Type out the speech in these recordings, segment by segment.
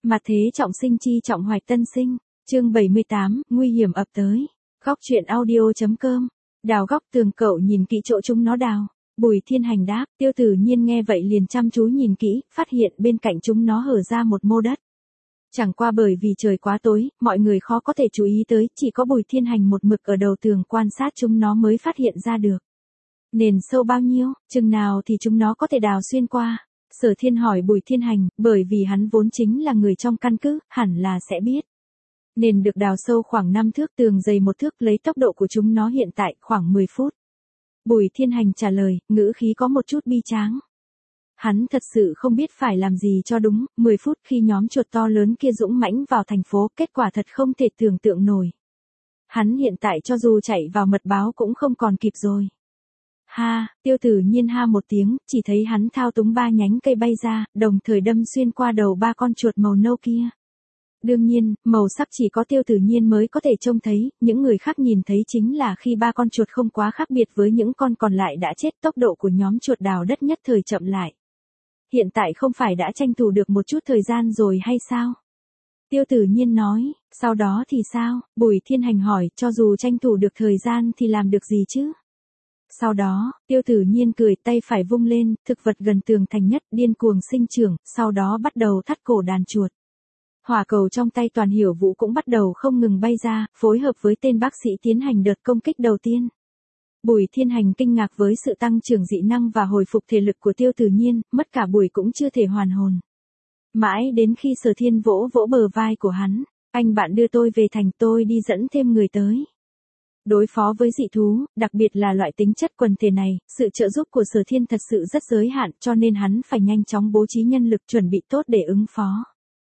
Mặt thế trọng sinh chi trọng hoạch tân sinh, chương 78, nguy hiểm ập tới. Góc truyện audio.com. Đào góc tường cậu nhìn kỹ chỗ chúng nó đào. Bùi Thiên Hành đáp, Tiêu Tử Nhiên nghe vậy liền chăm chú nhìn kỹ, phát hiện bên cạnh chúng nó hở ra một mô đất. Chẳng qua bởi vì trời quá tối, mọi người khó có thể chú ý tới, chỉ có Bùi Thiên Hành một mực ở đầu tường quan sát chúng nó mới phát hiện ra được. Nền sâu bao nhiêu, chừng nào thì chúng nó có thể đào xuyên qua. Sở Thiên hỏi Bùi Thiên Hành, bởi vì hắn vốn chính là người trong căn cứ, hẳn là sẽ biết. Nền được đào sâu khoảng 5 thước, tường dày 1 thước, lấy tốc độ của chúng nó hiện tại khoảng 10 phút. Bùi Thiên Hành trả lời, ngữ khí có một chút bi tráng. Hắn thật sự không biết phải làm gì cho đúng, 10 phút khi nhóm chuột to lớn kia dũng mãnh vào thành phố, kết quả thật không thể tưởng tượng nổi. Hắn hiện tại cho dù chạy vào mật báo cũng không còn kịp rồi. Ha, Tiêu Tử Nhiên ha một tiếng, chỉ thấy hắn thao túng 3 nhánh cây bay ra, đồng thời đâm xuyên qua đầu 3 con chuột màu nâu kia. Đương nhiên, màu sắc chỉ có Tiêu Tử Nhiên mới có thể trông thấy, những người khác nhìn thấy chính là khi 3 con chuột không quá khác biệt với những con còn lại đã chết, tốc độ của nhóm chuột đào đất nhất thời chậm lại. Hiện tại không phải đã tranh thủ được một chút thời gian rồi hay sao? Tiêu Tử Nhiên nói, sau đó thì sao? Bùi Thiên Hành hỏi, cho dù tranh thủ được thời gian thì làm được gì chứ? Sau đó, Tiêu Tử Nhiên cười, tay phải vung lên, thực vật gần tường thành nhất điên cuồng sinh trưởng, sau đó bắt đầu thắt cổ đàn chuột. Hỏa cầu trong tay Toàn Hiểu Vũ cũng bắt đầu không ngừng bay ra, phối hợp với tên bác sĩ tiến hành đợt công kích đầu tiên. Bùi Thiên Hành kinh ngạc với sự tăng trưởng dị năng và hồi phục thể lực của Tiêu Tử Nhiên, mất cả buổi cũng chưa thể hoàn hồn. Mãi đến khi Sở Thiên vỗ vỗ bờ vai của hắn, anh bạn đưa tôi về thành, tôi đi dẫn thêm người tới. Đối phó với dị thú, đặc biệt là loại tính chất quần thể này, sự trợ giúp của Sở Thiên thật sự rất giới hạn, cho nên hắn phải nhanh chóng bố trí nhân lực chuẩn bị tốt để ứng phó.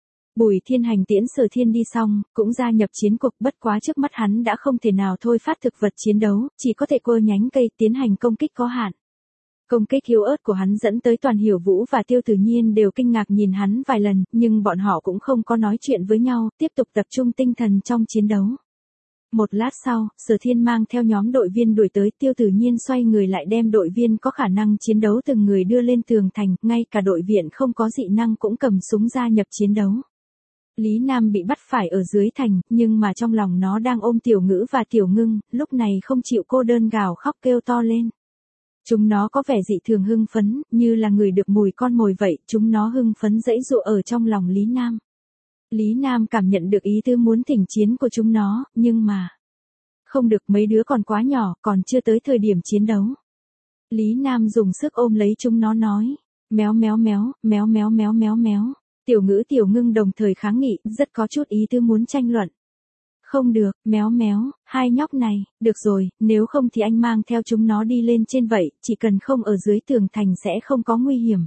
Bùi Thiên Hành tiễn Sở Thiên đi xong, cũng gia nhập chiến cuộc, bất quá trước mắt hắn đã không thể nào thôi phát thực vật chiến đấu, chỉ có thể quơ nhánh cây tiến hành công kích có hạn. Công kích yếu ớt của hắn dẫn tới Toàn Hiểu Vũ và Tiêu Tử Nhiên đều kinh ngạc nhìn hắn vài lần, nhưng bọn họ cũng không có nói chuyện với nhau, tiếp tục tập trung tinh thần trong chiến đấu. Một lát sau, Sở Thiên mang theo nhóm đội viên đuổi tới, Tiêu Tử Nhiên xoay người lại đem đội viên có khả năng chiến đấu từng người đưa lên tường thành, ngay cả đội viện không có dị năng cũng cầm súng gia nhập chiến đấu. Lý Nam bị bắt phải ở dưới thành, nhưng mà trong lòng nó đang ôm Tiểu Ngữ và Tiểu Ngưng, lúc này không chịu cô đơn gào khóc kêu to lên. Chúng nó có vẻ dị thường hưng phấn, như là người được mùi con mồi vậy, chúng nó hưng phấn giãy giụa ở trong lòng Lý Nam. Lý Nam cảm nhận được ý tứ muốn thỉnh chiến của chúng nó, nhưng mà không được, mấy đứa còn quá nhỏ, còn chưa tới thời điểm chiến đấu. Lý Nam dùng sức ôm lấy chúng nó nói, méo méo méo, méo méo méo méo méo. Tiểu Ngữ Tiểu Ngưng đồng thời kháng nghị, rất có chút ý tứ muốn tranh luận. Không được, méo méo, hai nhóc này, được rồi, nếu không thì anh mang theo chúng nó đi lên trên vậy, chỉ cần không ở dưới tường thành sẽ không có nguy hiểm.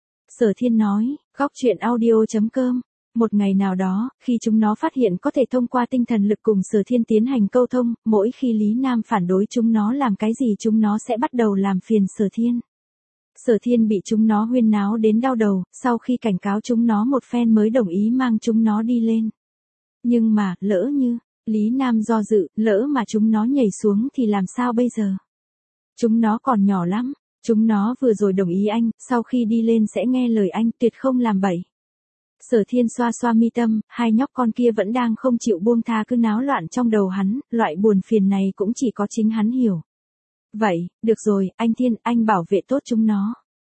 Sở Thiên nói, góc truyện audio.com. Một ngày nào đó, khi chúng nó phát hiện có thể thông qua tinh thần lực cùng Sở Thiên tiến hành câu thông, mỗi khi Lý Nam phản đối chúng nó làm cái gì chúng nó sẽ bắt đầu làm phiền Sở Thiên. Sở Thiên bị chúng nó huyên náo đến đau đầu, sau khi cảnh cáo chúng nó một phen mới đồng ý mang chúng nó đi lên. Nhưng mà, lỡ như, Lý Nam do dự, lỡ mà chúng nó nhảy xuống thì làm sao bây giờ? Chúng nó còn nhỏ lắm, chúng nó vừa rồi đồng ý anh, sau khi đi lên sẽ nghe lời anh, tuyệt không làm bậy. Sở Thiên xoa xoa mi tâm, hai nhóc con kia vẫn đang không chịu buông tha cứ náo loạn trong đầu hắn, loại buồn phiền này cũng chỉ có chính hắn hiểu. Vậy, được rồi, anh Thiên, anh bảo vệ tốt chúng nó.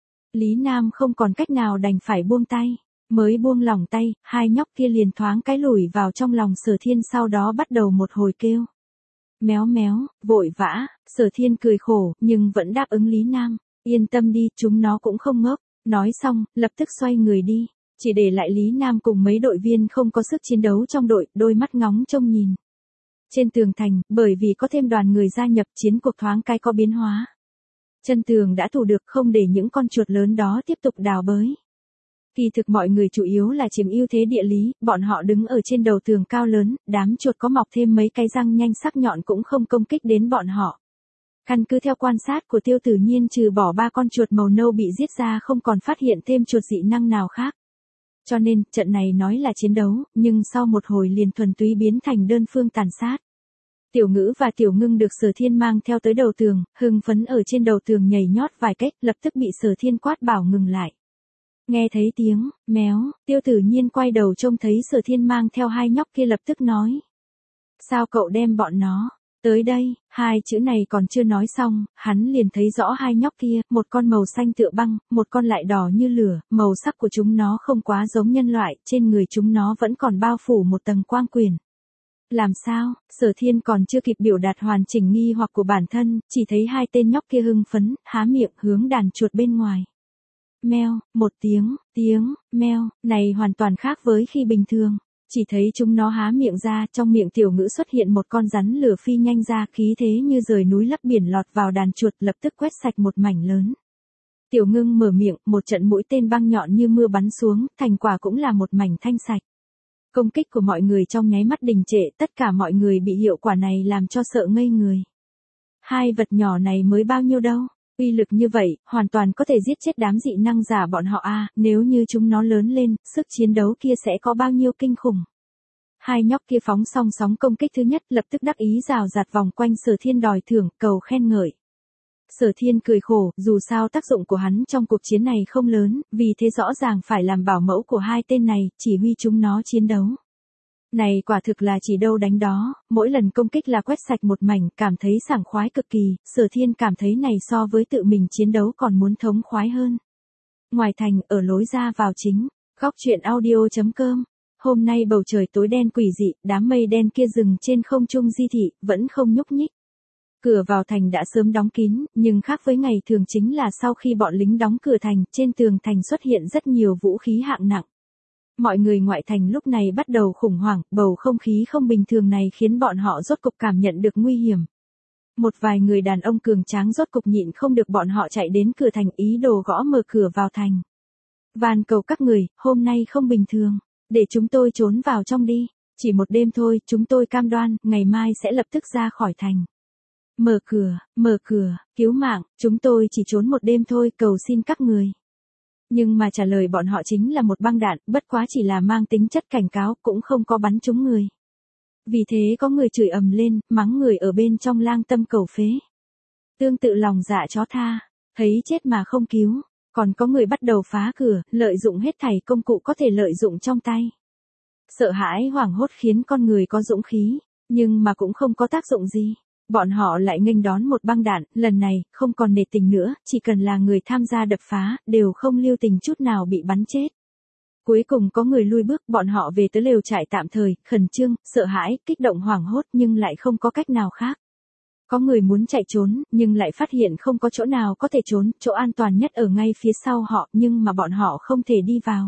Lý Nam không còn cách nào đành phải buông tay. Mới buông lỏng tay, hai nhóc kia liền thoáng cái lùi vào trong lòng Sở Thiên, sau đó bắt đầu một hồi kêu. Méo méo, vội vã, Sở Thiên cười khổ, nhưng vẫn đáp ứng Lý Nam. Yên tâm đi, chúng nó cũng không ngốc. Nói xong, lập tức xoay người đi. Chỉ để lại Lý Nam cùng mấy đội viên không có sức chiến đấu trong đội, đôi mắt ngóng trông nhìn. Trên tường thành, bởi vì có thêm đoàn người gia nhập, chiến cuộc thoáng cái có biến hóa. Chân tường đã thủ được, không để những con chuột lớn đó tiếp tục đào bới. Kỳ thực mọi người chủ yếu là chiếm ưu thế địa lý, bọn họ đứng ở trên đầu tường cao lớn, đám chuột có mọc thêm mấy cái răng nhanh sắc nhọn cũng không công kích đến bọn họ. Căn cứ theo quan sát của Tiêu Tử Nhiên, trừ bỏ 3 con chuột màu nâu bị giết ra không còn phát hiện thêm chuột dị năng nào khác. Cho nên, trận này nói là chiến đấu, nhưng sau một hồi liền thuần túy biến thành đơn phương tàn sát. Tiểu Ngữ và Tiểu Ngưng được Sở Thiên mang theo tới đầu tường, hưng phấn ở trên đầu tường nhảy nhót vài cách, lập tức bị Sở Thiên quát bảo ngừng lại. Nghe thấy tiếng, méo, Tiêu Tử Nhiên quay đầu trông thấy Sở Thiên mang theo hai nhóc kia lập tức nói. Sao cậu đem bọn nó tới đây? Hai chữ này còn chưa nói xong, hắn liền thấy rõ hai nhóc kia, một con màu xanh tựa băng, một con lại đỏ như lửa, màu sắc của chúng nó không quá giống nhân loại, trên người chúng nó vẫn còn bao phủ một tầng quang quyền. Làm sao? Sở Thiên còn chưa kịp biểu đạt hoàn chỉnh nghi hoặc của bản thân, chỉ thấy hai tên nhóc kia hưng phấn, há miệng hướng đàn chuột bên ngoài. Meo, một tiếng, meo, này hoàn toàn khác với khi bình thường. Chỉ thấy chúng nó há miệng ra, trong miệng tiểu ngữ xuất hiện một con rắn lửa phi nhanh ra, khí thế như rời núi lấp biển lọt vào đàn chuột, lập tức quét sạch một mảnh lớn. Tiểu Ngưng mở miệng, một trận mũi tên băng nhọn như mưa bắn xuống, thành quả cũng là một mảnh thanh sạch. Công kích của mọi người trong nháy mắt đình trệ, tất cả mọi người bị hiệu quả này làm cho sợ ngây người. Hai vật nhỏ này mới bao nhiêu đâu? Uy lực như vậy, hoàn toàn có thể giết chết đám dị năng giả bọn họ a, nếu như chúng nó lớn lên, sức chiến đấu kia sẽ có bao nhiêu kinh khủng. Hai nhóc kia phóng xong sóng công kích thứ nhất, lập tức đắc ý rào rạt vòng quanh Sở Thiên đòi thưởng, cầu khen ngợi. Sở Thiên cười khổ, dù sao tác dụng của hắn trong cuộc chiến này không lớn, vì thế rõ ràng phải làm bảo mẫu của hai tên này, chỉ huy chúng nó chiến đấu. Này quả thực là chỉ đâu đánh đó, mỗi lần công kích là quét sạch một mảnh, cảm thấy sảng khoái cực kỳ, Sở Thiên cảm thấy này so với tự mình chiến đấu còn muốn thống khoái hơn. Ngoài thành, ở lối ra vào chính, góc truyện audio.com, hôm nay bầu trời tối đen quỷ dị, đám mây đen kia dừng trên không trung di thị, vẫn không nhúc nhích. Cửa vào thành đã sớm đóng kín, nhưng khác với ngày thường chính là sau khi bọn lính đóng cửa thành, trên tường thành xuất hiện rất nhiều vũ khí hạng nặng. Mọi người ngoại thành lúc này bắt đầu khủng hoảng, bầu không khí không bình thường này khiến bọn họ rốt cục cảm nhận được nguy hiểm. Một vài người đàn ông cường tráng rốt cục nhịn không được, bọn họ chạy đến cửa thành ý đồ gõ mở cửa vào thành. Van cầu các người, hôm nay không bình thường, để chúng tôi trốn vào trong đi, chỉ một đêm thôi, chúng tôi cam đoan, ngày mai sẽ lập tức ra khỏi thành. Mở cửa, cứu mạng, chúng tôi chỉ trốn một đêm thôi, cầu xin các người. Nhưng mà trả lời bọn họ chính là một băng đạn, bất quá chỉ là mang tính chất cảnh cáo, cũng không có bắn trúng người. Vì thế có người chửi ầm lên, mắng người ở bên trong lang tâm cầu phế. Tương tự lòng dạ chó tha, thấy chết mà không cứu, còn có người bắt đầu phá cửa, lợi dụng hết thảy công cụ có thể lợi dụng trong tay. Sợ hãi hoảng hốt khiến con người có dũng khí, nhưng mà cũng không có tác dụng gì. Bọn họ lại nghênh đón một băng đạn, lần này, không còn nể tình nữa, chỉ cần là người tham gia đập phá, đều không lưu tình chút nào bị bắn chết. Cuối cùng có người lui bước, bọn họ về tới lều trại tạm thời, khẩn trương, sợ hãi, kích động hoảng hốt nhưng lại không có cách nào khác. Có người muốn chạy trốn, nhưng lại phát hiện không có chỗ nào có thể trốn, chỗ an toàn nhất ở ngay phía sau họ, nhưng mà bọn họ không thể đi vào.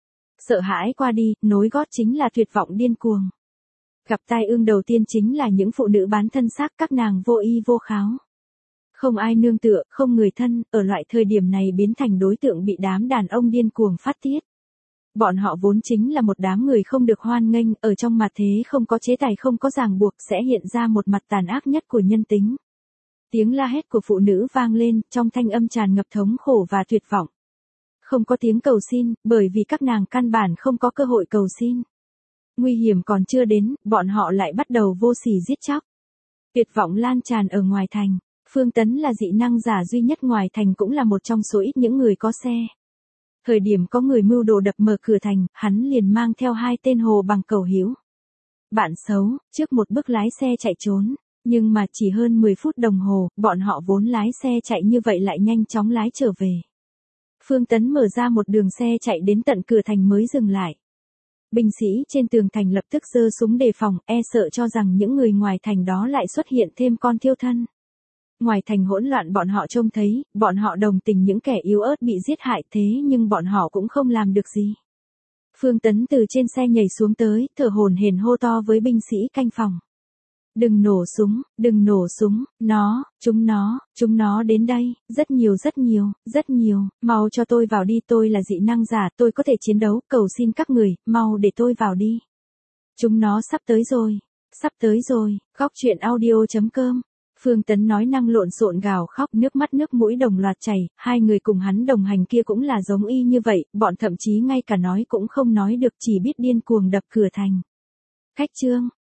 Sợ hãi qua đi, nối gót chính là tuyệt vọng điên cuồng. Gặp tai ương đầu tiên chính là những phụ nữ bán thân xác, các nàng vô y vô kháo. Không ai nương tựa, không người thân, ở loại thời điểm này biến thành đối tượng bị đám đàn ông điên cuồng phát tiết. Bọn họ vốn chính là một đám người không được hoan nghênh, ở trong mặt thế không có chế tài không có ràng buộc sẽ hiện ra một mặt tàn ác nhất của nhân tính. Tiếng la hét của phụ nữ vang lên, trong thanh âm tràn ngập thống khổ và tuyệt vọng. Không có tiếng cầu xin, bởi vì các nàng căn bản không có cơ hội cầu xin. Nguy hiểm còn chưa đến, bọn họ lại bắt đầu vô sỉ giết chóc. Tuyệt vọng lan tràn ở ngoài thành. Phương Tấn là dị năng giả duy nhất ngoài thành, cũng là một trong số ít những người có xe. Thời điểm có người mưu đồ đập mở cửa thành, hắn liền mang theo hai tên hồ bằng cầu hữu. Bạn xấu, trước một bước lái xe chạy trốn. Nhưng mà chỉ hơn 10 phút đồng hồ, bọn họ vốn lái xe chạy như vậy lại nhanh chóng lái trở về. Phương Tấn mở ra một đường xe chạy đến tận cửa thành mới dừng lại. Binh sĩ trên tường thành lập tức giơ súng đề phòng, e sợ cho rằng những người ngoài thành đó lại xuất hiện thêm con thiêu thân. Ngoài thành hỗn loạn bọn họ trông thấy, bọn họ đồng tình những kẻ yếu ớt bị giết hại, thế nhưng bọn họ cũng không làm được gì. Phương Tấn từ trên xe nhảy xuống tới, thở hổn hển hô to với binh sĩ canh phòng. Đừng nổ súng, chúng nó đến đây, rất nhiều, mau cho tôi vào đi, tôi là dị năng giả, tôi có thể chiến đấu, cầu xin các người, mau để tôi vào đi. Chúng nó sắp tới rồi, góc truyện audio.com. Phương Tấn nói năng lộn xộn gào khóc, nước mắt nước mũi đồng loạt chảy, hai người cùng hắn đồng hành kia cũng là giống y như vậy, bọn thậm chí ngay cả nói cũng không nói được, chỉ biết điên cuồng đập cửa thành. Khách chương